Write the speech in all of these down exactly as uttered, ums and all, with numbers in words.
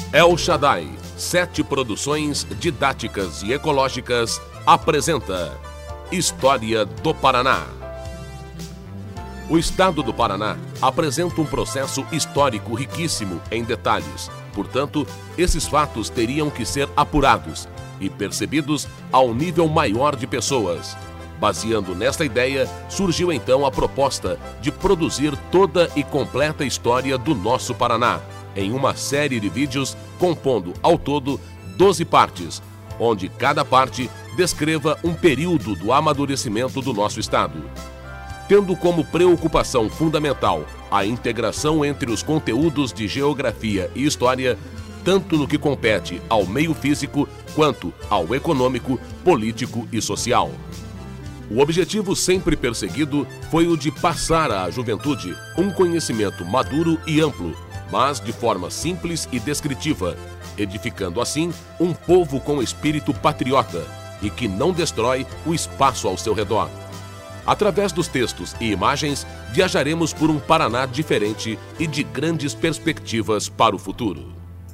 El Shaddai, Sete Produções Didáticas e Ecológicas, apresenta História do Paraná. O estado do Paraná apresenta um processo histórico riquíssimo em detalhes. Portanto, esses fatos teriam que ser apurados e percebidos ao nível maior de pessoas. Baseando nesta ideia, surgiu então a proposta de produzir toda e completa história do nosso Paraná, em uma série de vídeos compondo, ao todo, doze partes, onde cada parte descreva um período do amadurecimento do nosso estado. Tendo como preocupação fundamental a integração entre os conteúdos de geografia e história, tanto no que compete ao meio físico quanto ao econômico, político e social. O objetivo sempre perseguido foi o de passar à juventude um conhecimento maduro e amplo, mas de forma simples e descritiva, edificando assim um povo com espírito patriota e que não destrói o espaço ao seu redor. Através dos textos e imagens, viajaremos por um Paraná diferente e de grandes perspectivas para o futuro.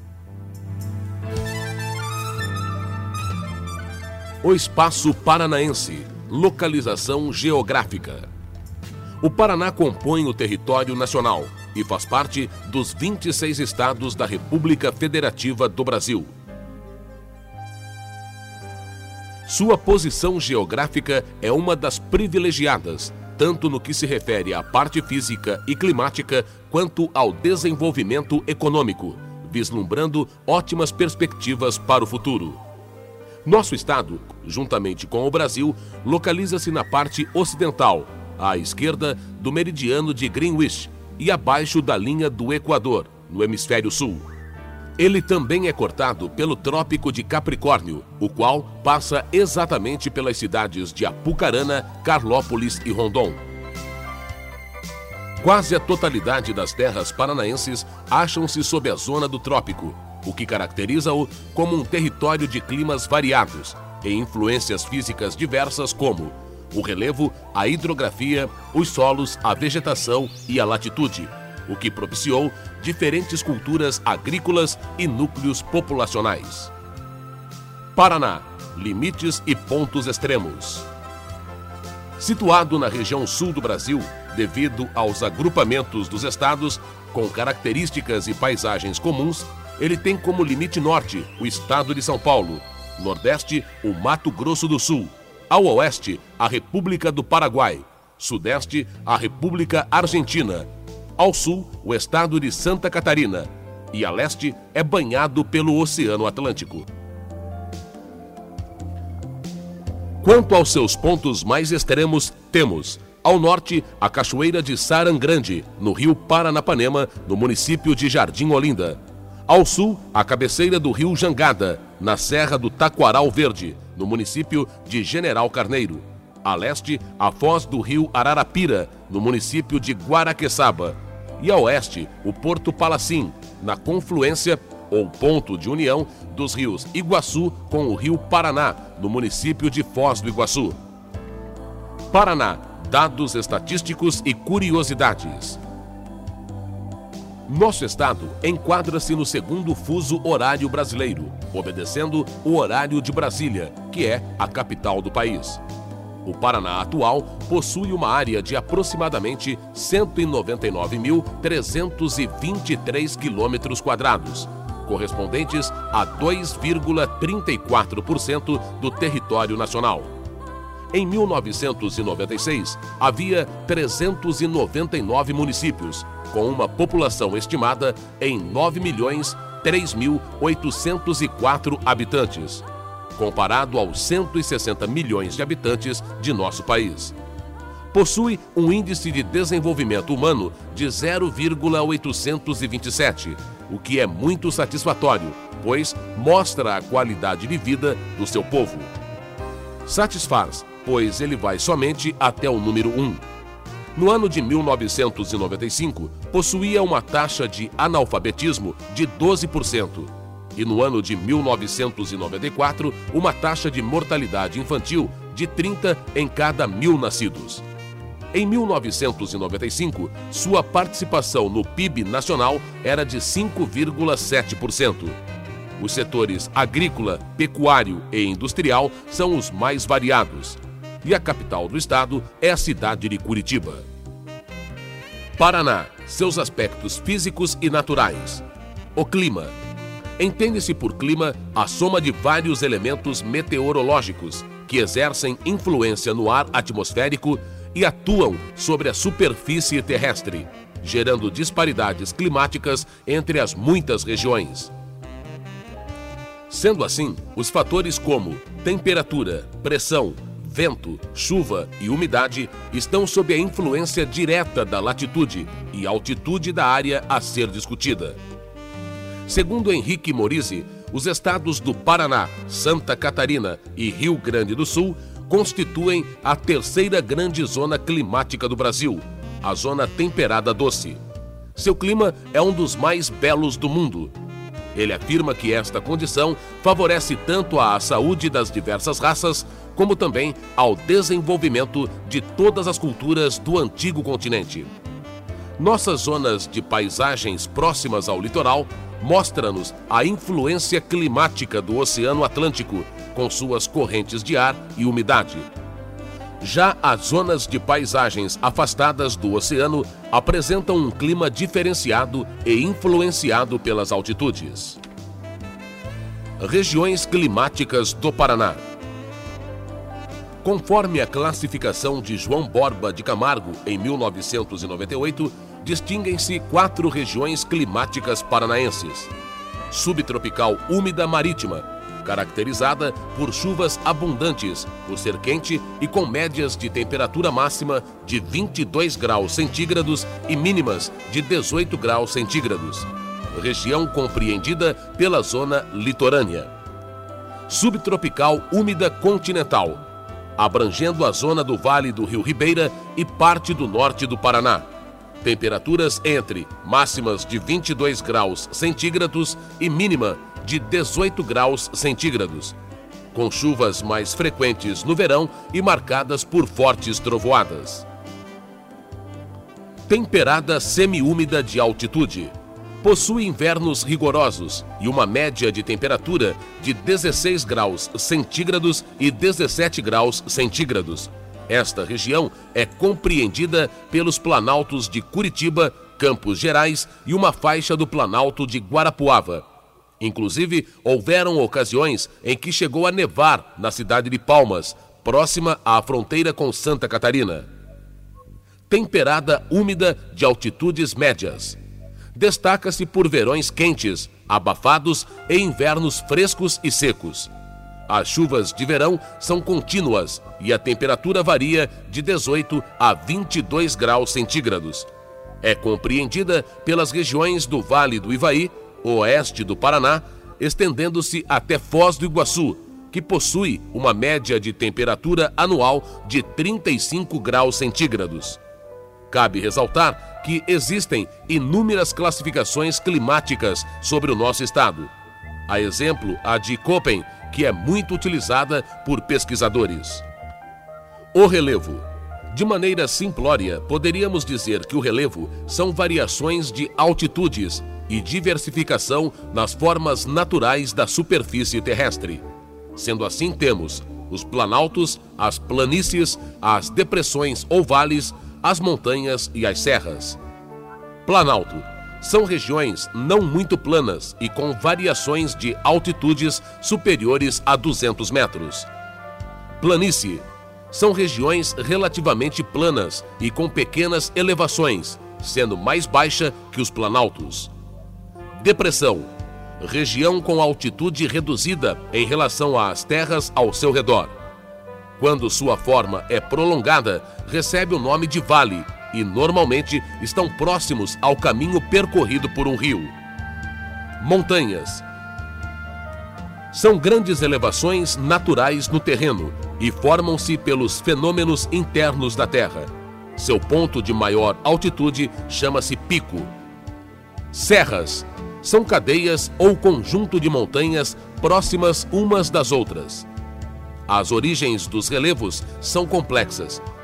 O Espaço Paranaense, localização geográfica. O Paraná compõe o território nacional e faz parte dos vinte e seis estados da República Federativa do Brasil. Sua posição geográfica é uma das privilegiadas, tanto no que se refere à parte física e climática, quanto ao desenvolvimento econômico, vislumbrando ótimas perspectivas para o futuro. Nosso estado, juntamente com o Brasil, localiza-se na parte ocidental, à esquerda do meridiano de Greenwich e abaixo da linha do Equador, no hemisfério sul. Ele também é cortado pelo Trópico de Capricórnio, o qual passa exatamente pelas cidades de Apucarana, Carlópolis e Rondon. Quase a totalidade das terras paranaenses acham-se sob a zona do trópico, o que caracteriza-o como um território de climas variados e influências físicas diversas como o relevo, a hidrografia, os solos, a vegetação e a latitude, o que propiciou diferentes culturas agrícolas e núcleos populacionais. Paraná, limites e pontos extremos. Situado na região sul do Brasil, devido aos agrupamentos dos estados, com características e paisagens comuns, ele tem como limite norte o estado de São Paulo, nordeste o Mato Grosso do Sul, ao oeste a República do Paraguai, sudeste a República Argentina, ao sul o estado de Santa Catarina e a leste é banhado pelo Oceano Atlântico. Quanto aos seus pontos mais extremos, temos ao norte a Cachoeira de Sarangrande, no rio Paranapanema, no município de Jardim Olinda. Ao sul, a cabeceira do rio Jangada, na Serra do Taquaral Verde, no município de General Carneiro. A leste, a foz do rio Ararapira, no município de Guaraqueçaba. E a oeste, o Porto Palacim, na confluência ou ponto de união dos rios Iguaçu com o rio Paraná, no município de Foz do Iguaçu. Paraná, dados estatísticos e curiosidades. Nosso estado enquadra-se no segundo fuso horário brasileiro, obedecendo o horário de Brasília, que é a capital do país. O Paraná atual possui uma área de aproximadamente cento e noventa e nove mil trezentos e vinte e três quilômetros quadrados, correspondentes a dois vírgula trinta e quatro por cento do território nacional. Em mil novecentos e noventa e seis, havia trezentos e noventa e nove municípios, com uma população estimada em nove milhões três mil oitocentos e quatro habitantes, comparado aos cento e sessenta milhões de habitantes de nosso país. Possui um índice de desenvolvimento humano de zero vírgula oitocentos e vinte e sete, o que é muito satisfatório, pois mostra a qualidade de vida do seu povo. Satisfaz, pois ele vai somente até o número um. No ano de mil novecentos e noventa e cinco, possuía uma taxa de analfabetismo de doze por cento. E no ano de mil novecentos e noventa e quatro, uma taxa de mortalidade infantil de trinta em cada mil nascidos. Em mil novecentos e noventa e cinco, sua participação no P I B nacional era de cinco vírgula sete por cento. Os setores agrícola, pecuário e industrial são os mais variados. E a capital do estado é a cidade de Curitiba. Paraná, seus aspectos físicos e naturais. O clima. Entende-se por clima a soma de vários elementos meteorológicos que exercem influência no ar atmosférico e atuam sobre a superfície terrestre, gerando disparidades climáticas entre as muitas regiões. Sendo assim, os fatores como temperatura, pressão, vento, chuva e umidade estão sob a influência direta da latitude e altitude da área a ser discutida. Segundo Henrique Morizzi, os estados do Paraná, Santa Catarina e Rio Grande do Sul constituem a terceira grande zona climática do Brasil, a zona temperada doce. Seu clima é um dos mais belos do mundo. Ele afirma que esta condição favorece tanto à saúde das diversas raças, como também ao desenvolvimento de todas as culturas do antigo continente. Nossas zonas de paisagens próximas ao litoral mostram-nos a influência climática do Oceano Atlântico, com suas correntes de ar e umidade. Já as zonas de paisagens afastadas do oceano apresentam um clima diferenciado e influenciado pelas altitudes. Regiões climáticas do Paraná. Conforme a classificação de João Borba de Camargo, em mil novecentos e noventa e oito, distinguem-se quatro regiões climáticas paranaenses. Subtropical úmida marítima, caracterizada por chuvas abundantes, por ser quente e com médias de temperatura máxima de vinte e dois graus centígrados e mínimas de dezoito graus centígrados. Região compreendida pela zona litorânea. Subtropical úmida continental, abrangendo a zona do Vale do Rio Ribeira e parte do norte do Paraná. Temperaturas entre máximas de vinte e dois graus centígrados e mínima de dezoito graus centígrados, com chuvas mais frequentes no verão e marcadas por fortes trovoadas. Temperada semiúmida de altitude. Possui invernos rigorosos e uma média de temperatura de dezesseis graus centígrados e dezessete graus centígrados. Esta região é compreendida pelos planaltos de Curitiba, Campos Gerais e uma faixa do Planalto de Guarapuava. Inclusive, houveram ocasiões em que chegou a nevar na cidade de Palmas, próxima à fronteira com Santa Catarina. Temperada úmida de altitudes médias. Destaca-se por verões quentes, abafados e invernos frescos e secos. As chuvas de verão são contínuas e a temperatura varia de dezoito a vinte e dois graus centígrados. É compreendida pelas regiões do Vale do Ivaí, oeste do Paraná, estendendo-se até Foz do Iguaçu, que possui uma média de temperatura anual de trinta e cinco graus centígrados. Cabe ressaltar que existem inúmeras classificações climáticas sobre o nosso estado. A exemplo, a de Köppen, que é muito utilizada por pesquisadores. O relevo. De maneira simplória, poderíamos dizer que o relevo são variações de altitudes e diversificação nas formas naturais da superfície terrestre. Sendo assim, temos os planaltos, as planícies, as depressões ou vales, as montanhas e as serras. Planalto. São regiões não muito planas e com variações de altitudes superiores a duzentos metros. Planície. São regiões relativamente planas e com pequenas elevações, sendo mais baixa que os planaltos. Depressão. Região com altitude reduzida em relação às terras ao seu redor. Quando sua forma é prolongada, recebe o nome de vale e normalmente estão próximos ao caminho percorrido por um rio. Montanhas. São grandes elevações naturais no terreno e formam-se pelos fenômenos internos da Terra. Seu ponto de maior altitude chama-se pico. Serras. São cadeias ou conjunto de montanhas próximas umas das outras. As origens dos relevos são complexas.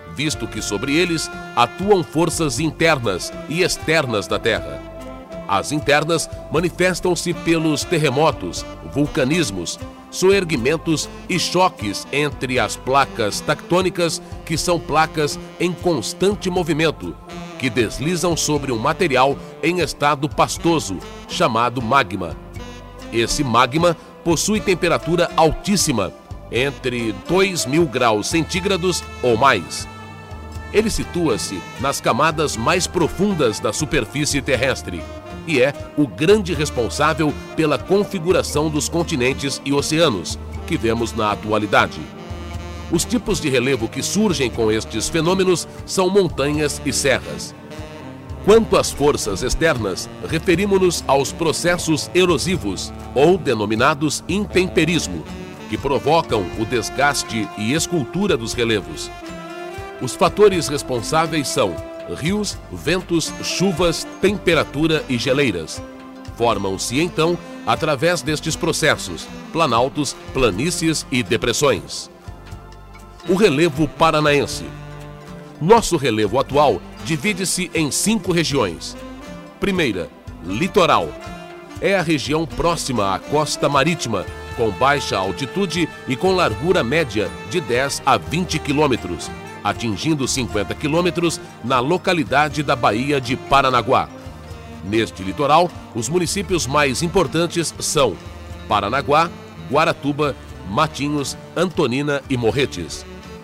visto que sobre eles atuam forças internas e externas da Terra. As internas manifestam-se pelos terremotos, vulcanismos, soerguimentos e choques entre as placas tectônicas, que são placas em constante movimento, que deslizam sobre um material em estado pastoso, chamado magma. Esse magma possui temperatura altíssima, entre dois mil graus centígrados ou mais. Ele situa-se nas camadas mais profundas da superfície terrestre e é o grande responsável pela configuração dos continentes e oceanos que vemos na atualidade. Os tipos de relevo que surgem com estes fenômenos são montanhas e serras. Quanto às forças externas, referimos-nos aos processos erosivos, ou denominados intemperismo, que provocam o desgaste e escultura dos relevos. Os fatores responsáveis são rios, ventos, chuvas, temperatura e geleiras. Formam-se, então, através destes processos, planaltos, planícies e depressões. O relevo paranaense. Nosso relevo atual divide-se em cinco regiões. Primeira, litoral. É a região próxima à costa marítima, com baixa altitude e com largura média de dez a vinte quilômetros, atingindo cinquenta quilômetros na localidade da Baía de Paranaguá. Neste litoral, os municípios mais importantes são Paranaguá, Guaratuba, Matinhos, Antonina e Morretes.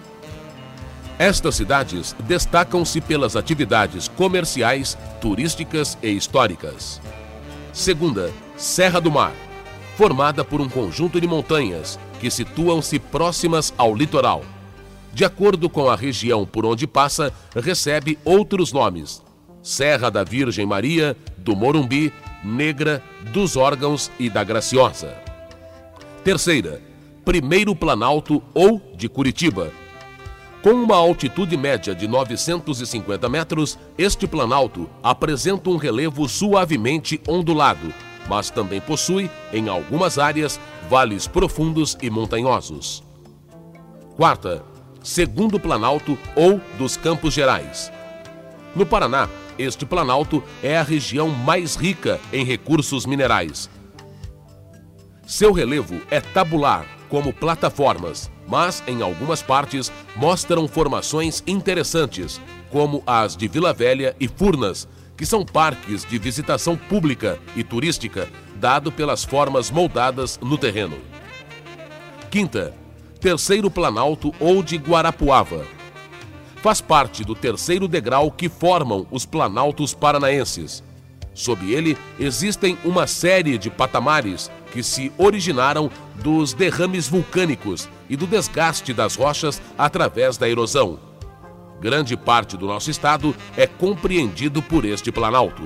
Estas cidades destacam-se pelas atividades comerciais, turísticas e históricas. Segunda, Serra do Mar, formada por um conjunto de montanhas que situam-se próximas ao litoral. De acordo com a região por onde passa, recebe outros nomes: Serra da Virgem Maria, do Morumbi, Negra, dos Órgãos e da Graciosa. Terceira, Primeiro Planalto ou de Curitiba. Com uma altitude média de novecentos e cinquenta metros, este planalto apresenta um relevo suavemente ondulado, mas também possui, em algumas áreas, vales profundos e montanhosos. Quarta, Segundo Planalto ou dos Campos Gerais. No Paraná, este planalto é a região mais rica em recursos minerais. Seu relevo é tabular, como plataformas, mas em algumas partes mostram formações interessantes, como as de Vila Velha e Furnas, que são parques de visitação pública e turística, dado pelas formas moldadas no terreno. Quinta, Terceiro Planalto ou de Guarapuava. Faz parte do terceiro degrau que formam os planaltos paranaenses. Sob ele, existem uma série de patamares que se originaram dos derrames vulcânicos e do desgaste das rochas através da erosão. Grande parte do nosso estado é compreendido por este planalto.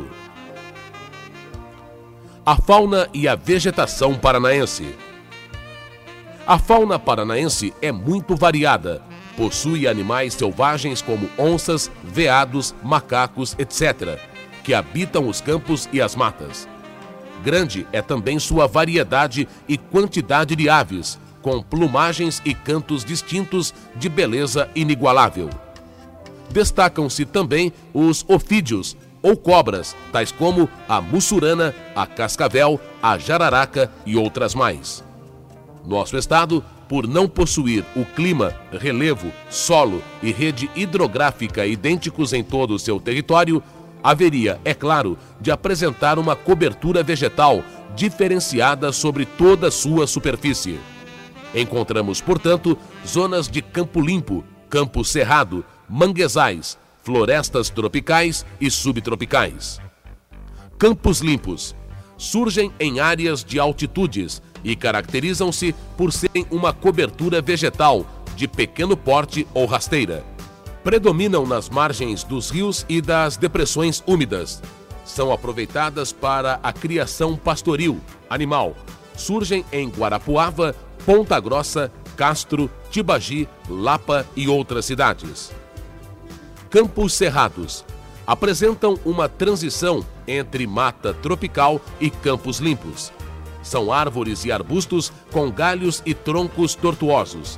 A fauna e a vegetação paranaense. A fauna paranaense é muito variada. Possui animais selvagens como onças, veados, macacos, etcétera, que habitam os campos e as matas. Grande é também sua variedade e quantidade de aves, com plumagens e cantos distintos de beleza inigualável. Destacam-se também os ofídeos, ou cobras, tais como a mussurana, a cascavel, a jararaca e outras mais. Nosso estado, por não possuir o clima, relevo, solo e rede hidrográfica idênticos em todo o seu território, haveria, é claro, de apresentar uma cobertura vegetal diferenciada sobre toda a sua superfície. Encontramos, portanto, zonas de campo limpo, campo cerrado, manguezais, florestas tropicais e subtropicais. Campos limpos surgem em áreas de altitudes e caracterizam-se por serem uma cobertura vegetal de pequeno porte ou rasteira. Predominam nas margens dos rios e das depressões úmidas. São aproveitadas para a criação pastoril, animal. Surgem em Guarapuava, Ponta Grossa, Castro, Tibagi, Lapa e outras cidades. Campos cerrados. Apresentam uma transição entre mata tropical e campos limpos. São árvores e arbustos com galhos e troncos tortuosos.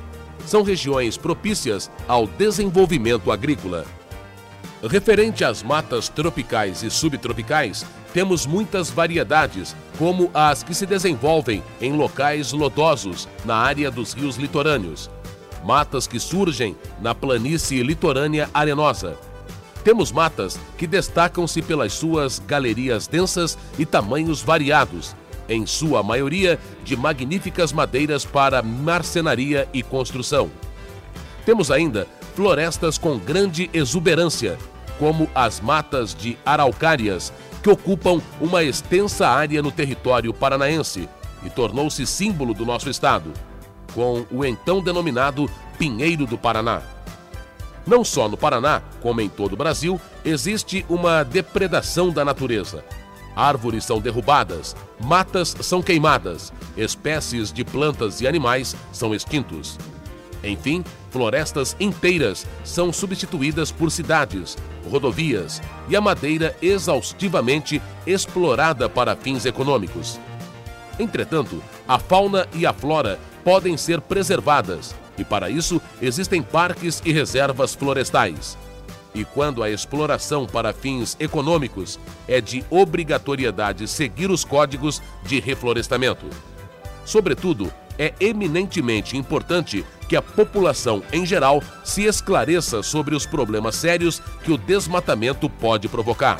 são regiões propícias ao desenvolvimento agrícola. Referente às matas tropicais e subtropicais, temos muitas variedades, como as que se desenvolvem em locais lodosos na área dos rios litorâneos, matas que surgem na planície litorânea arenosa. Temos matas que destacam-se pelas suas galerias densas e tamanhos variados, em sua maioria de magníficas madeiras para marcenaria e construção. Temos ainda florestas com grande exuberância, como as matas de araucárias, que ocupam uma extensa área no território paranaense e tornou-se símbolo do nosso estado, com o então denominado Pinheiro do Paraná. Não só no Paraná, como em todo o Brasil, existe uma depredação da natureza. Árvores são derrubadas, matas são queimadas, espécies de plantas e animais são extintos. Enfim, florestas inteiras são substituídas por cidades, rodovias e a madeira exaustivamente explorada para fins econômicos. Entretanto, a fauna e a flora podem ser preservadas e, para isso, existem parques e reservas florestais. E quando a exploração para fins econômicos, é de obrigatoriedade seguir os códigos de reflorestamento. Sobretudo, é eminentemente importante que a população em geral se esclareça sobre os problemas sérios que o desmatamento pode provocar.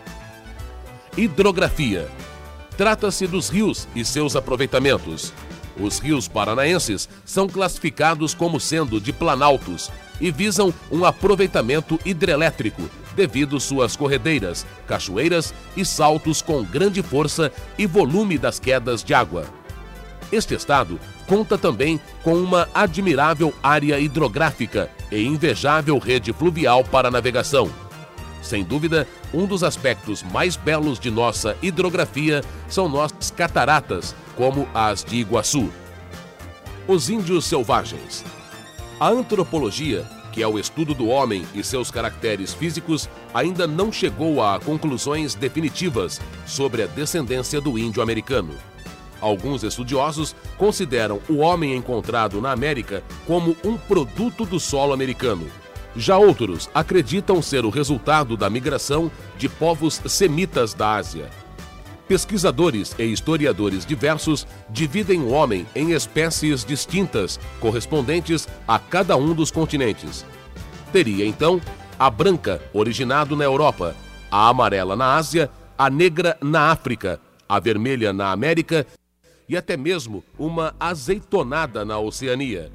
Hidrografia. Trata-se dos rios e seus aproveitamentos. Os rios paranaenses são classificados como sendo de planaltos e visam um aproveitamento hidrelétrico devido suas corredeiras, cachoeiras e saltos com grande força e volume das quedas de água. Este estado conta também com uma admirável área hidrográfica e invejável rede fluvial para navegação. Sem dúvida, um dos aspectos mais belos de nossa hidrografia são nossas cataratas, como as de Iguaçu. Os índios selvagens. A antropologia, que é o estudo do homem e seus caracteres físicos, ainda não chegou a conclusões definitivas sobre a descendência do índio americano. Alguns estudiosos consideram o homem encontrado na América como um produto do solo americano. Já outros acreditam ser o resultado da migração de povos semitas da Ásia. Pesquisadores e historiadores diversos dividem o homem em espécies distintas, correspondentes a cada um dos continentes. Teria, então, a branca, originado na Europa, a amarela na Ásia, a negra na África, a vermelha na América e até mesmo uma azeitonada na Oceania.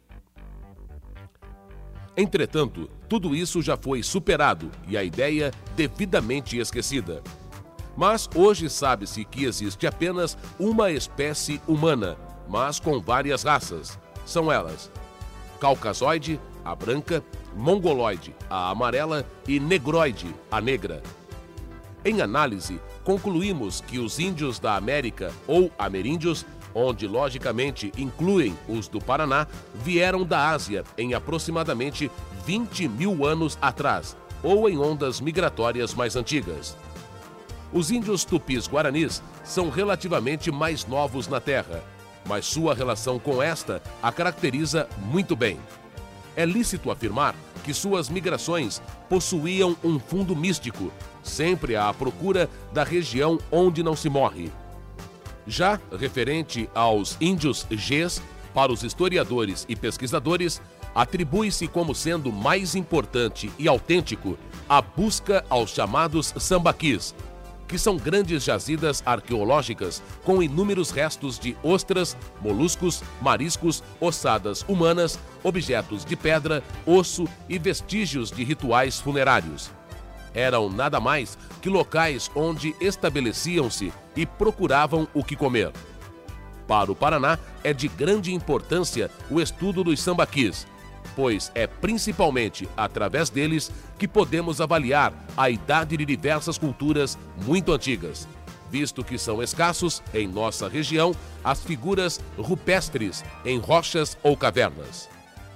Entretanto, tudo isso já foi superado e a ideia devidamente esquecida. Mas hoje sabe-se que existe apenas uma espécie humana, mas com várias raças. São elas: caucasoide, a branca, mongoloide, a amarela e negroide, a negra. Em análise, concluímos que os índios da América, ou ameríndios, onde logicamente incluem os do Paraná, vieram da Ásia em aproximadamente vinte mil anos atrás, ou em ondas migratórias mais antigas. Os índios tupis-guaranis são relativamente mais novos na Terra, mas sua relação com esta a caracteriza muito bem. É lícito afirmar que suas migrações possuíam um fundo místico, sempre à procura da região onde não se morre. Já referente aos índios Gês, para os historiadores e pesquisadores, atribui-se como sendo mais importante e autêntico a busca aos chamados sambaquis, que são grandes jazidas arqueológicas com inúmeros restos de ostras, moluscos, mariscos, ossadas humanas, objetos de pedra, osso e vestígios de rituais funerários. Eram nada mais que locais onde estabeleciam-se e procuravam o que comer. Para o Paraná, é de grande importância o estudo dos sambaquis, pois é principalmente através deles que podemos avaliar a idade de diversas culturas muito antigas, visto que são escassos, em nossa região, as figuras rupestres em rochas ou cavernas.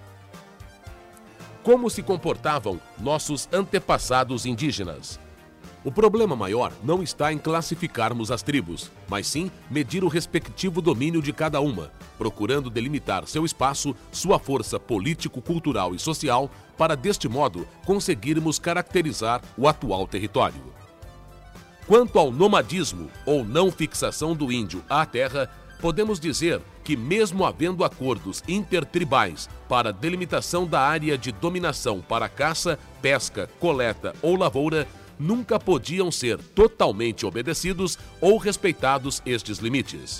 Como se comportavam nossos antepassados indígenas? O problema maior não está em classificarmos as tribos, mas sim medir o respectivo domínio de cada uma, procurando delimitar seu espaço, sua força político, cultural e social, para deste modo conseguirmos caracterizar o atual território. Quanto ao nomadismo ou não fixação do índio à terra, podemos dizer que, mesmo havendo acordos intertribais para delimitação da área de dominação para caça, pesca, coleta ou lavoura, nunca podiam ser totalmente obedecidos ou respeitados estes limites.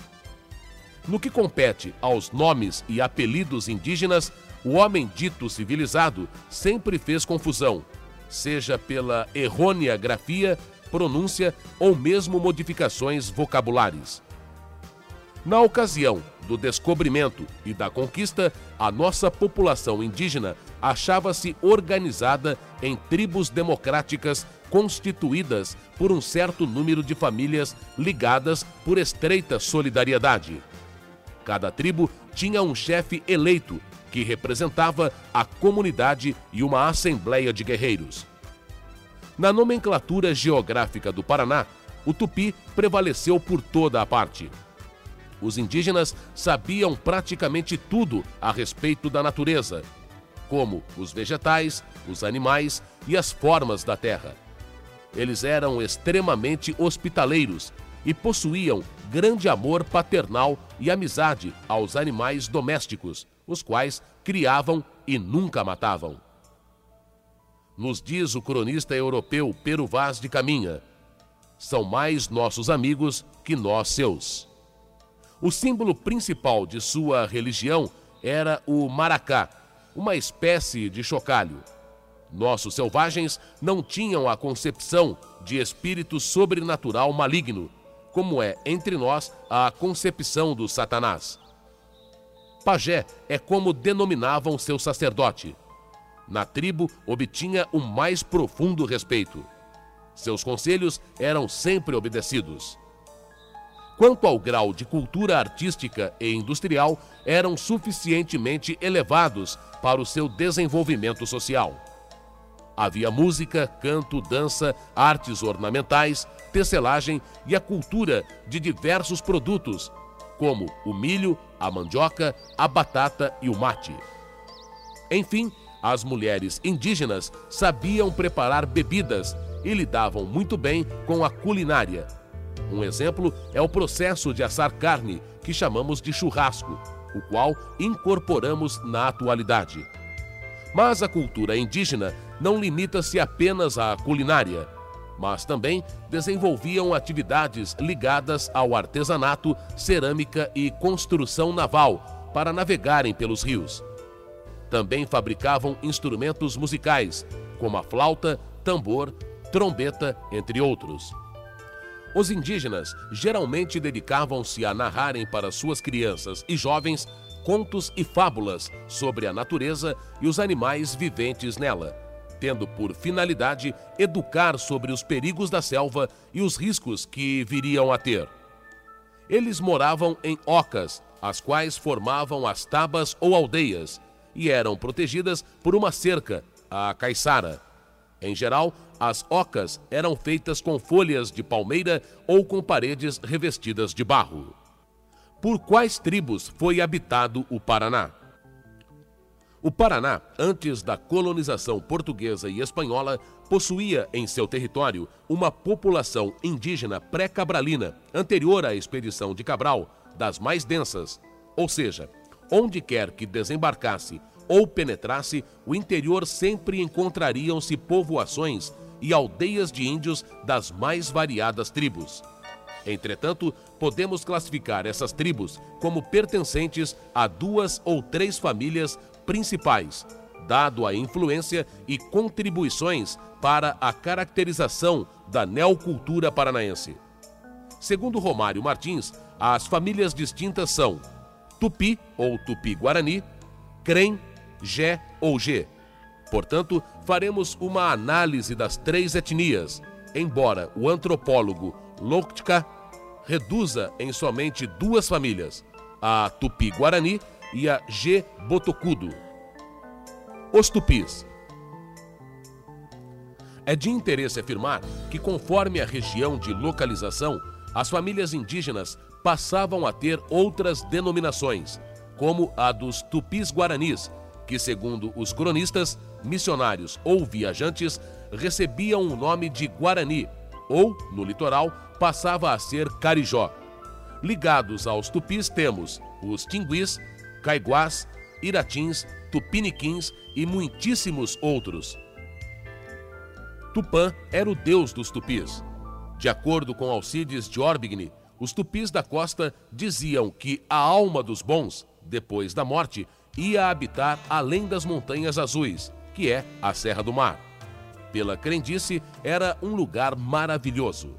No que compete aos nomes e apelidos indígenas, o homem dito civilizado sempre fez confusão, seja pela errônea grafia, pronúncia ou mesmo modificações vocabulares. Na ocasião do descobrimento e da conquista, a nossa população indígena achava-se organizada em tribos democráticas constituídas por um certo número de famílias ligadas por estreita solidariedade. Cada tribo tinha um chefe eleito que representava a comunidade e uma assembleia de guerreiros. Na nomenclatura geográfica do Paraná, o tupi prevaleceu por toda a parte. Os indígenas sabiam praticamente tudo a respeito da natureza, como os vegetais, os animais e as formas da terra. Eles eram extremamente hospitaleiros e possuíam grande amor paternal e amizade aos animais domésticos, os quais criavam e nunca matavam. Nos diz o cronista europeu Pero Vaz de Caminha: são mais nossos amigos que nós seus. O símbolo principal de sua religião era o maracá, uma espécie de chocalho. Nossos selvagens não tinham a concepção de espírito sobrenatural maligno, como é entre nós a concepção do Satanás. Pajé é como denominavam seu sacerdote. Na tribo obtinha o mais profundo respeito. Seus conselhos eram sempre obedecidos. Quanto ao grau de cultura artística e industrial, eram suficientemente elevados para o seu desenvolvimento social. Havia música, canto, dança, artes ornamentais, tecelagem e a cultura de diversos produtos, como o milho, a mandioca, a batata e o mate. Enfim, as mulheres indígenas sabiam preparar bebidas e lidavam muito bem com a culinária. Um exemplo é o processo de assar carne, que chamamos de churrasco, o qual incorporamos na atualidade. Mas a cultura indígena não limita-se apenas à culinária, mas também desenvolviam atividades ligadas ao artesanato, cerâmica e construção naval para navegarem pelos rios. Também fabricavam instrumentos musicais, como a flauta, tambor, trombeta, entre outros. Os indígenas geralmente dedicavam-se a narrarem para suas crianças e jovens contos e fábulas sobre a natureza e os animais viventes nela, tendo por finalidade educar sobre os perigos da selva e os riscos que viriam a ter. Eles moravam em ocas, as quais formavam as tabas ou aldeias, e eram protegidas por uma cerca, a caiçara. Em geral, as ocas eram feitas com folhas de palmeira ou com paredes revestidas de barro. Por quais tribos foi habitado o Paraná? O Paraná, antes da colonização portuguesa e espanhola, possuía em seu território uma população indígena pré-cabralina, anterior à expedição de Cabral, das mais densas, ou seja, onde quer que desembarcasse ou penetrasse, o interior sempre encontrariam-se povoações e aldeias de índios das mais variadas tribos. Entretanto, podemos classificar essas tribos como pertencentes a duas ou três famílias principais, dado a influência e contribuições para a caracterização da neocultura paranaense. Segundo Romário Martins, as famílias distintas são Tupi ou Tupi-Guarani, Crem, Gé ou Gê. Portanto, faremos uma análise das três etnias, embora o antropólogo Lotka reduza em somente duas famílias, a Tupi-Guarani e a Gê-Botocudo. Os tupis. É de interesse afirmar que, conforme a região de localização, as famílias indígenas passavam a ter outras denominações, como a dos tupis-guaranis, que, segundo os cronistas, missionários ou viajantes, recebiam o nome de Guarani, ou, no litoral, passava a ser Carijó. Ligados aos tupis temos os tinguis, caiguás, iratins, tupiniquins e muitíssimos outros. Tupã era o deus dos tupis. De acordo com Alcides de Orbigny, os tupis da costa diziam que a alma dos bons, depois da morte, ia habitar além das Montanhas Azuis, que é a Serra do Mar. Pela crendice, era um lugar maravilhoso.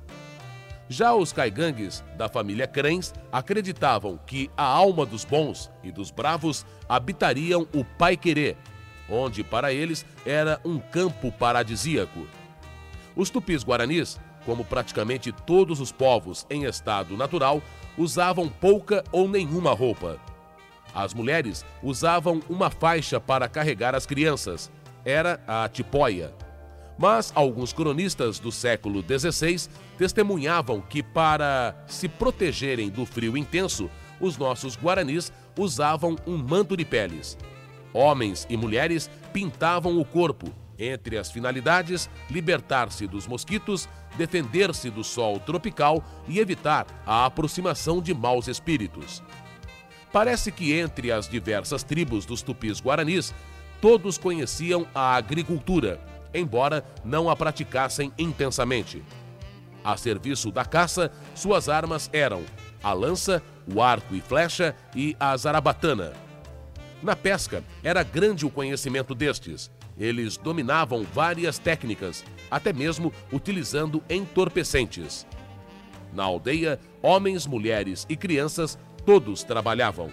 Já os caigangues, da família Crens, acreditavam que a alma dos bons e dos bravos habitariam o Pai-Querer, onde para eles era um campo paradisíaco. Os tupis-guaranis, como praticamente todos os povos em estado natural, usavam pouca ou nenhuma roupa. As mulheres usavam uma faixa para carregar as crianças, era a tipóia. Mas alguns cronistas do século dezesseis testemunhavam que, para se protegerem do frio intenso, os nossos guaranis usavam um manto de peles. Homens e mulheres pintavam o corpo, entre as finalidades, libertar-se dos mosquitos, defender-se do sol tropical e evitar a aproximação de maus espíritos. Parece que entre as diversas tribos dos tupis-guaranis, todos conheciam a agricultura, embora não a praticassem intensamente. A serviço da caça, suas armas eram a lança, o arco e flecha e a zarabatana. Na pesca, era grande o conhecimento destes. Eles dominavam várias técnicas, até mesmo utilizando entorpecentes. Na aldeia, homens, mulheres e crianças, todos trabalhavam.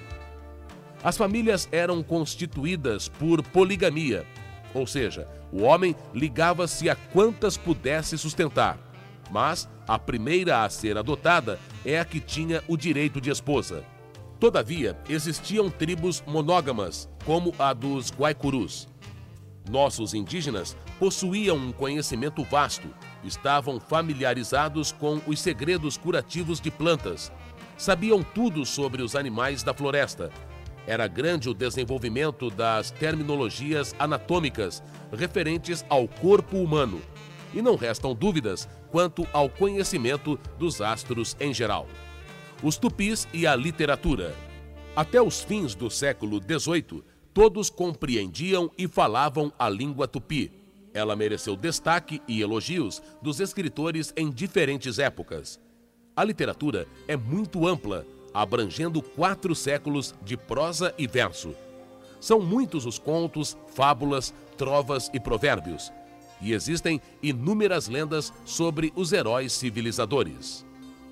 As famílias eram constituídas por poligamia, ou seja, o homem ligava-se a quantas pudesse sustentar, mas a primeira a ser adotada é a que tinha o direito de esposa. Todavia, existiam tribos monógamas, como a dos Guaicurus. Nossos indígenas possuíam um conhecimento vasto, estavam familiarizados com os segredos curativos de plantas, sabiam tudo sobre os animais da floresta. Era grande o desenvolvimento das terminologias anatômicas referentes ao corpo humano, e não restam dúvidas quanto ao conhecimento dos astros em geral. Os tupis e a literatura. Até os fins do século dezoito, todos compreendiam e falavam a língua tupi. Ela mereceu destaque e elogios dos escritores em diferentes épocas. A literatura é muito ampla, abrangendo quatro séculos de prosa e verso. São muitos os contos, fábulas, trovas e provérbios, e existem inúmeras lendas sobre os heróis civilizadores.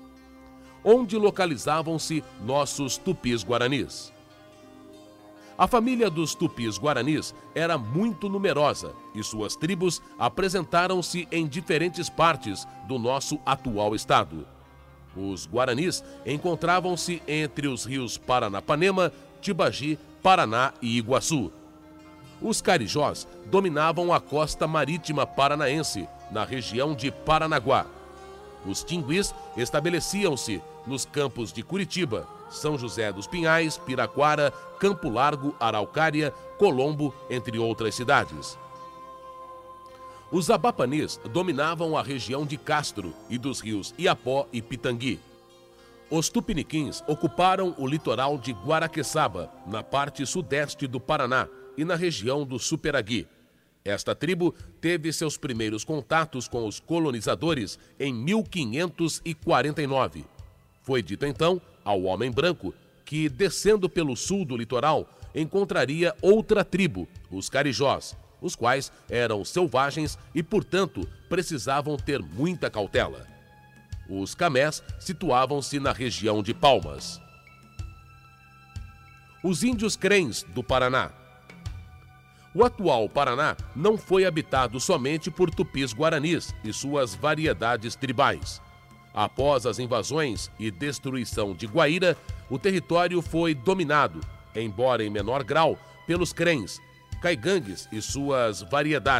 Onde localizavam-se nossos tupis-guaranis? A família dos tupis-guaranis era muito numerosa e suas tribos apresentaram-se em diferentes partes do nosso atual estado. Os guaranis encontravam-se entre os rios Paranapanema, Tibagi, Paraná e Iguaçu. Os carijós dominavam a costa marítima paranaense, na região de Paranaguá. Os tinguis estabeleciam-se nos campos de Curitiba, São José dos Pinhais, Piraquara, Campo Largo, Araucária, Colombo, entre outras cidades. Os abapanês dominavam a região de Castro e dos rios Iapó e Pitangui. Os tupiniquins ocuparam o litoral de Guaraqueçaba, na parte sudeste do Paraná e na região do Superagui. Esta tribo teve seus primeiros contatos com os colonizadores em mil quinhentos e quarenta e nove. Foi dito então ao homem branco que, descendo pelo sul do litoral, encontraria outra tribo, os carijós, os quais eram selvagens e, portanto, precisavam ter muita cautela. Os camés situavam-se na região de Palmas. Os índios crens do Paraná. O atual Paraná não foi habitado somente por tupis-guaranis e suas variedades tribais. Após as invasões e destruição de Guaíra, o território foi dominado, embora em menor grau, pelos crens, caigangues e suas variedades,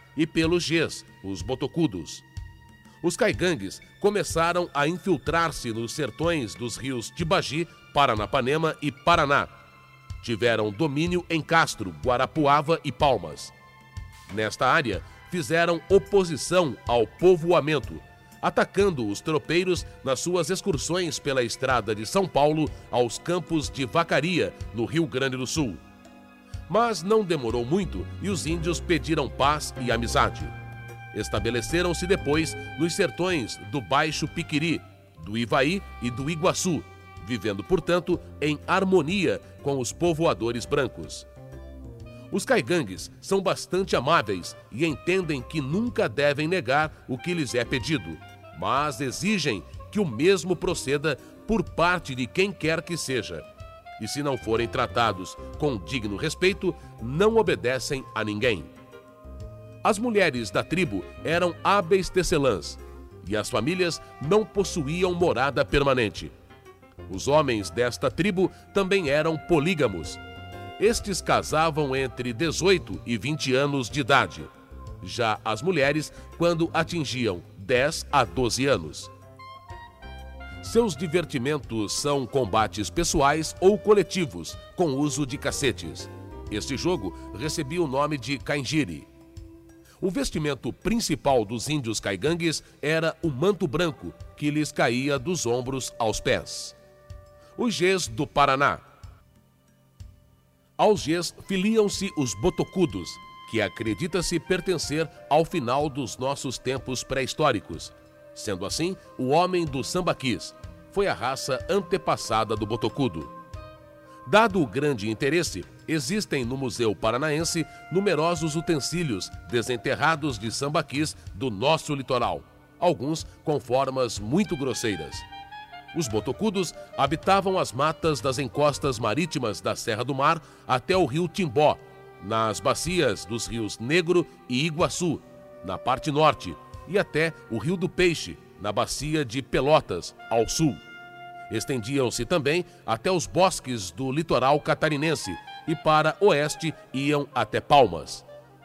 e pelos Gês, os botocudos. Os caigangues começaram a infiltrar-se nos sertões dos rios Tibagi, Paranapanema e Paraná. Tiveram domínio em Castro, Guarapuava e Palmas. Nesta área, fizeram oposição ao povoamento, atacando os tropeiros nas suas excursões pela estrada de São Paulo aos campos de Vacaria, no Rio Grande do Sul. Mas não demorou muito e os índios pediram paz e amizade. Estabeleceram-se depois nos sertões do Baixo Piquiri, do Ivaí e do Iguaçu, vivendo, portanto, em harmonia com os povoadores brancos. Os caigangues são bastante amáveis e entendem que nunca devem negar o que lhes é pedido, mas exigem que o mesmo proceda por parte de quem quer que seja. E se não forem tratados com digno respeito, não obedecem a ninguém. As mulheres da tribo eram hábeis tecelãs e as famílias não possuíam morada permanente. Os homens desta tribo também eram polígamos. Estes casavam entre dezoito e vinte anos de idade. Já as mulheres, quando atingiam dez a doze anos. Seus divertimentos são combates pessoais ou coletivos, com uso de cacetes. Este jogo recebia o nome de caingiri. O vestimento principal dos índios caigangues era o manto branco, que lhes caía dos ombros aos pés. Os Gês do Paraná. Aos Gês filiam-se os botocudos, que acredita-se pertencer ao final dos nossos tempos pré-históricos. Sendo assim, o homem do sambaquis foi a raça antepassada do botocudo. Dado o grande interesse, existem no Museu Paranaense numerosos utensílios desenterrados de sambaquis do nosso litoral, alguns com formas muito grosseiras. Os botocudos habitavam as matas das encostas marítimas da Serra do Mar até o rio Timbó, nas bacias dos rios Negro e Iguaçu, na parte norte, e até o Rio do Peixe, na bacia de Pelotas, ao sul. Estendiam-se também até os bosques do litoral catarinense e para oeste iam até Palmas.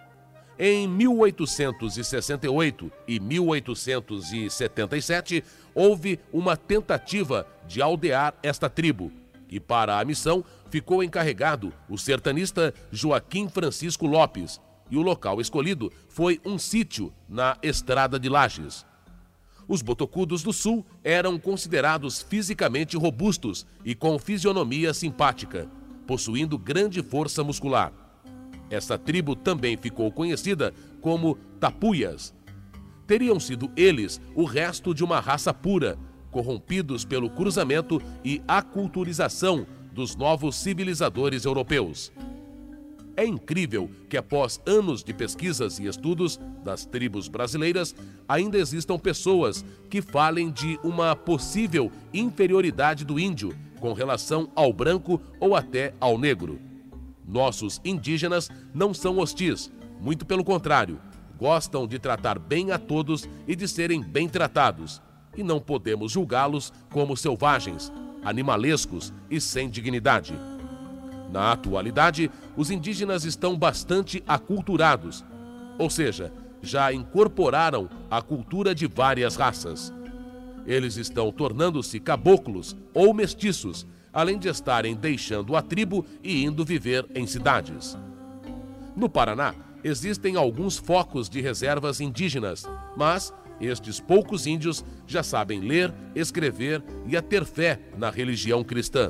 Em mil oitocentos e sessenta e oito e mil oitocentos e setenta e sete, houve uma tentativa de aldear esta tribo, e para a missão ficou encarregado o sertanista Joaquim Francisco Lopes, e o local escolhido foi um sítio na Estrada de Lages. Os botocudos do sul eram considerados fisicamente robustos e com fisionomia simpática, possuindo grande força muscular. Essa tribo também ficou conhecida como tapuias. Teriam sido eles o resto de uma raça pura, corrompidos pelo cruzamento e aculturização dos novos civilizadores europeus. É incrível que após anos de pesquisas e estudos das tribos brasileiras, ainda existam pessoas que falem de uma possível inferioridade do índio com relação ao branco ou até ao negro. Nossos indígenas não são hostis, muito pelo contrário, gostam de tratar bem a todos e de serem bem tratados, e não podemos julgá-los como selvagens, animalescos e sem dignidade. Na atualidade, os indígenas estão bastante aculturados, ou seja, já incorporaram a cultura de várias raças. Eles estão tornando-se caboclos ou mestiços, além de estarem deixando a tribo e indo viver em cidades. No Paraná, existem alguns focos de reservas indígenas, mas estes poucos índios já sabem ler, escrever e a ter fé na religião cristã.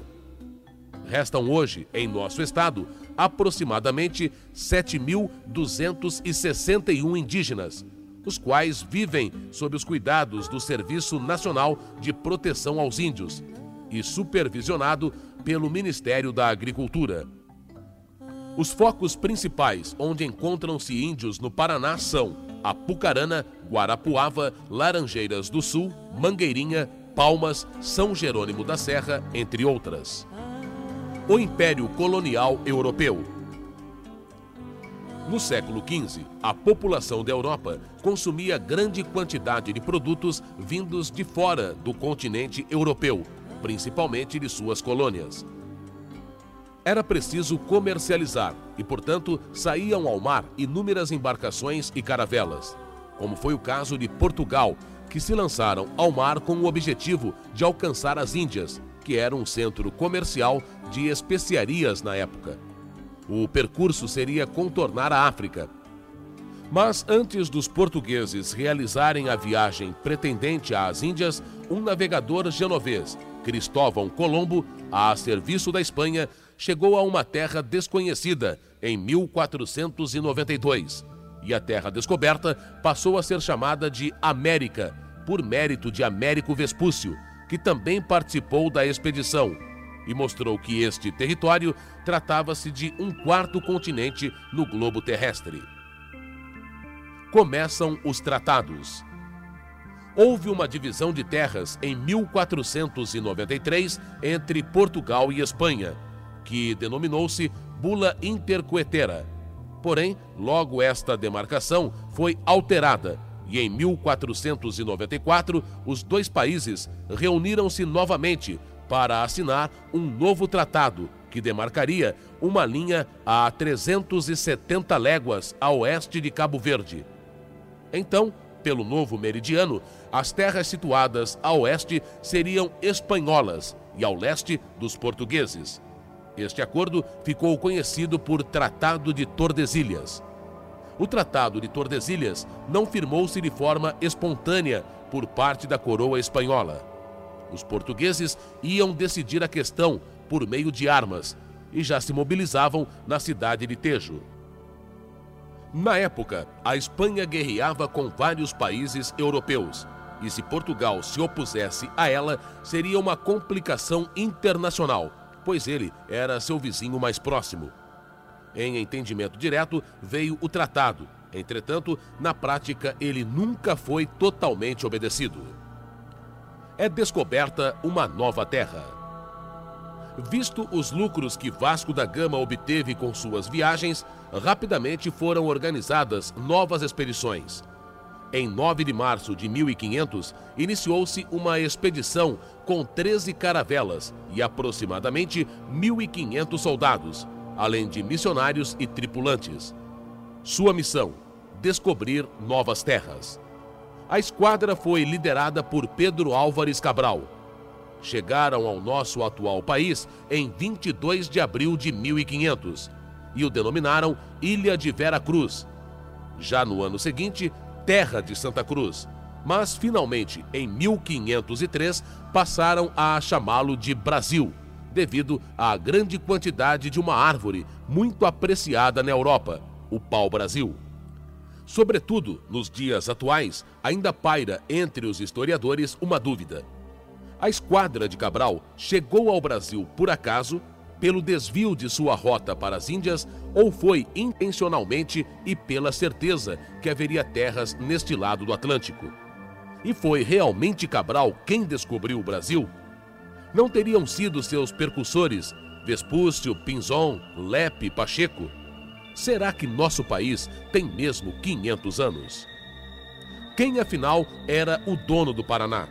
Restam hoje, em nosso estado, aproximadamente sete mil duzentos e sessenta e um indígenas, os quais vivem sob os cuidados do Serviço Nacional de Proteção aos Índios e supervisionado pelo Ministério da Agricultura. Os focos principais onde encontram-se índios no Paraná são Apucarana, Guarapuava, Laranjeiras do Sul, Mangueirinha, Palmas, São Jerônimo da Serra, entre outras. O Império Colonial Europeu. No século quinze, a população da Europa consumia grande quantidade de produtos vindos de fora do continente europeu, principalmente de suas colônias. Era preciso comercializar e, portanto, saíam ao mar inúmeras embarcações e caravelas, como foi o caso de Portugal, que se lançaram ao mar com o objetivo de alcançar as Índias, que era um centro comercial de especiarias na época. O percurso seria contornar a África. Mas antes dos portugueses realizarem a viagem pretendente às Índias, um navegador genovês, Cristóvão Colombo, a serviço da Espanha, chegou a uma terra desconhecida em mil quatrocentos e noventa e dois. E a terra descoberta passou a ser chamada de América, por mérito de Américo Vespúcio, que também participou da expedição e mostrou que este território tratava-se de um quarto continente no globo terrestre. Começam os tratados. Houve uma divisão de terras em mil quatrocentos e noventa e três entre Portugal e Espanha, que denominou-se Bula Intercoetera. Porém, logo esta demarcação foi alterada e em mil quatrocentos e noventa e quatro os dois países reuniram-se novamente para assinar um novo tratado que demarcaria uma linha a trezentas e setenta léguas a oeste de Cabo Verde. Então, pelo novo meridiano, as terras situadas a oeste seriam espanholas e ao leste dos portugueses. Este acordo ficou conhecido por Tratado de Tordesilhas. O Tratado de Tordesilhas não firmou-se de forma espontânea por parte da coroa espanhola. Os portugueses iam decidir a questão por meio de armas e já se mobilizavam na cidade de Tejo. Na época, a Espanha guerreava com vários países europeus e se Portugal se opusesse a ela, seria uma complicação internacional, pois ele era seu vizinho mais próximo. Em entendimento direto, veio o tratado. Entretanto, na prática, ele nunca foi totalmente obedecido. É descoberta uma nova terra. Visto os lucros que Vasco da Gama obteve com suas viagens, rapidamente foram organizadas novas expedições. Em nove de março de mil e quinhentos, iniciou-se uma expedição com treze caravelas e aproximadamente mil e quinhentos soldados, além de missionários e tripulantes. Sua missão: descobrir novas terras. A esquadra foi liderada por Pedro Álvares Cabral. Chegaram ao nosso atual país em vinte e dois de abril de mil e quinhentos e o denominaram Ilha de Vera Cruz. Já no ano seguinte, Terra de Santa Cruz, mas finalmente em mil quinhentos e três passaram a chamá-lo de Brasil, devido à grande quantidade de uma árvore muito apreciada na Europa, o pau-brasil. Sobretudo, nos dias atuais, ainda paira entre os historiadores uma dúvida. A esquadra de Cabral chegou ao Brasil por acaso, pelo desvio de sua rota para as Índias, ou foi intencionalmente e pela certeza que haveria terras neste lado do Atlântico? E foi realmente Cabral quem descobriu o Brasil? Não teriam sido seus percussores, Vespúcio, Pinzon, Lepe, Pacheco? Será que nosso país tem mesmo quinhentos anos? Quem, afinal, era o dono do Paraná?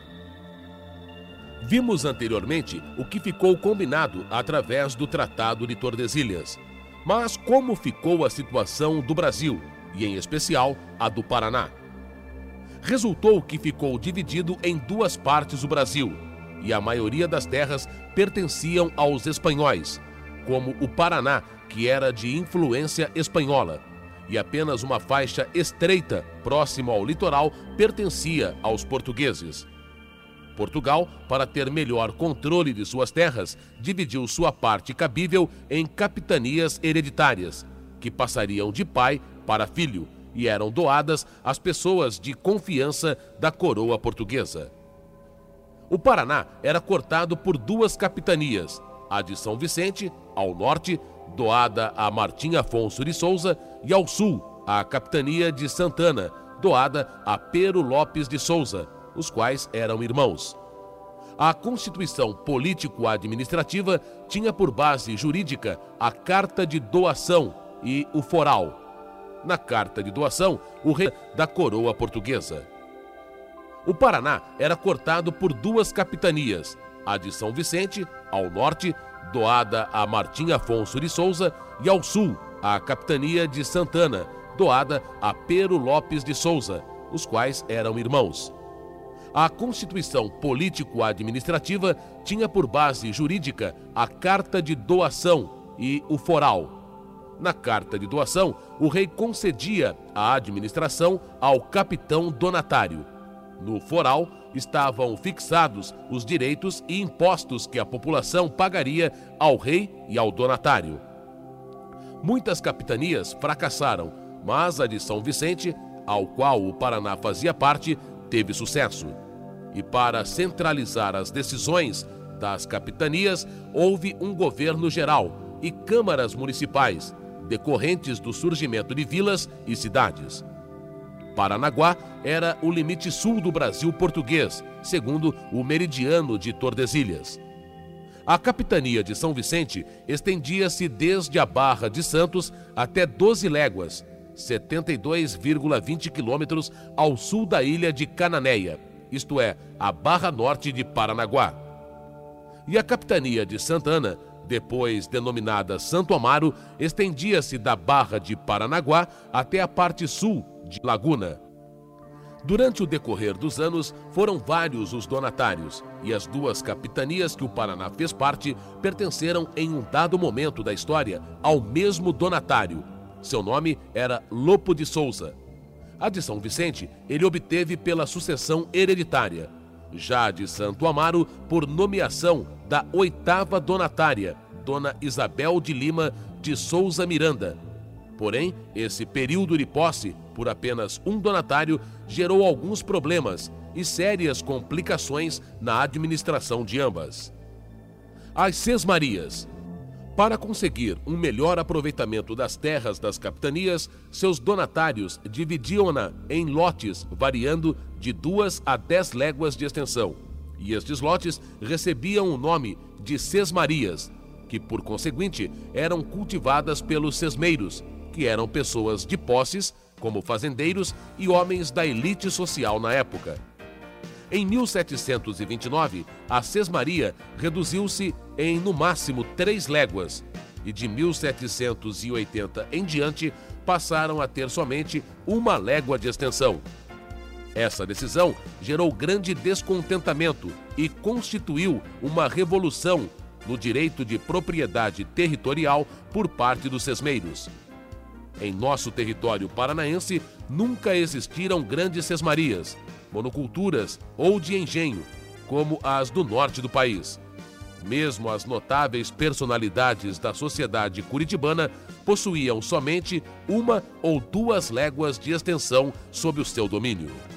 Vimos anteriormente o que ficou combinado através do Tratado de Tordesilhas. Mas como ficou a situação do Brasil, e em especial a do Paraná? Resultou que ficou dividido em duas partes o Brasil, e a maioria das terras pertenciam aos espanhóis, como o Paraná, que era de influência espanhola, e apenas uma faixa estreita, próxima ao litoral, pertencia aos portugueses. Portugal, para ter melhor controle de suas terras, dividiu sua parte cabível em capitanias hereditárias, que passariam de pai para filho e eram doadas às pessoas de confiança da coroa portuguesa. O Paraná era cortado por duas capitanias, a de São Vicente, ao norte, doada a Martim Afonso de Souza, e ao sul, a capitania de Santana, doada a Pero Lopes de Souza, os quais eram irmãos. A Constituição Político-Administrativa tinha por base jurídica a Carta de Doação e o Foral. Na Carta de Doação, o rei da coroa portuguesa. O Paraná era cortado por duas capitanias, a de São Vicente, ao norte, doada a Martim Afonso de Souza, e ao sul, a capitania de Santana, doada a Pero Lopes de Souza, os quais eram irmãos. A Constituição Político-Administrativa tinha por base jurídica a Carta de Doação e o Foral. Na Carta de Doação, o rei concedia a administração ao capitão donatário. No Foral, estavam fixados os direitos e impostos que a população pagaria ao rei e ao donatário. Muitas capitanias fracassaram, mas a de São Vicente, ao qual o Paraná fazia parte, teve sucesso. E para centralizar as decisões das capitanias, houve um governo geral e câmaras municipais, decorrentes do surgimento de vilas e cidades. Paranaguá era o limite sul do Brasil português, segundo o meridiano de Tordesilhas. A capitania de São Vicente estendia-se desde a Barra de Santos até doze léguas, setenta e dois vírgula vinte quilômetros ao sul da ilha de Cananéia, isto é, a Barra Norte de Paranaguá. E a capitania de Santana, depois denominada Santo Amaro, estendia-se da Barra de Paranaguá até a parte sul de Laguna. Durante o decorrer dos anos, foram vários os donatários, e as duas capitanias que o Paraná fez parte pertenceram em um dado momento da história ao mesmo donatário. Seu nome era Lopo de Souza. A de São Vicente ele obteve pela sucessão hereditária. Já a de Santo Amaro, por nomeação da oitava donatária, Dona Isabel de Lima de Souza Miranda. Porém, esse período de posse, por apenas um donatário, gerou alguns problemas e sérias complicações na administração de ambas. As Sesmarias. Para conseguir um melhor aproveitamento das terras das capitanias, seus donatários dividiam-na em lotes variando de duas a dez léguas de extensão, e estes lotes recebiam o nome de Sesmarias, que por conseguinte eram cultivadas pelos sesmeiros, que eram pessoas de posses, como fazendeiros e homens da elite social na época. Em mil setecentos e vinte e nove, a sesmaria reduziu-se em, no máximo, três léguas, e de mil setecentos e oitenta em diante passaram a ter somente uma légua de extensão. Essa decisão gerou grande descontentamento e constituiu uma revolução no direito de propriedade territorial por parte dos sesmeiros. Em nosso território paranaense, nunca existiram grandes sesmarias, monoculturas ou de engenho, como as do norte do país. Mesmo as notáveis personalidades da sociedade curitibana possuíam somente uma ou duas léguas de extensão sob o seu domínio.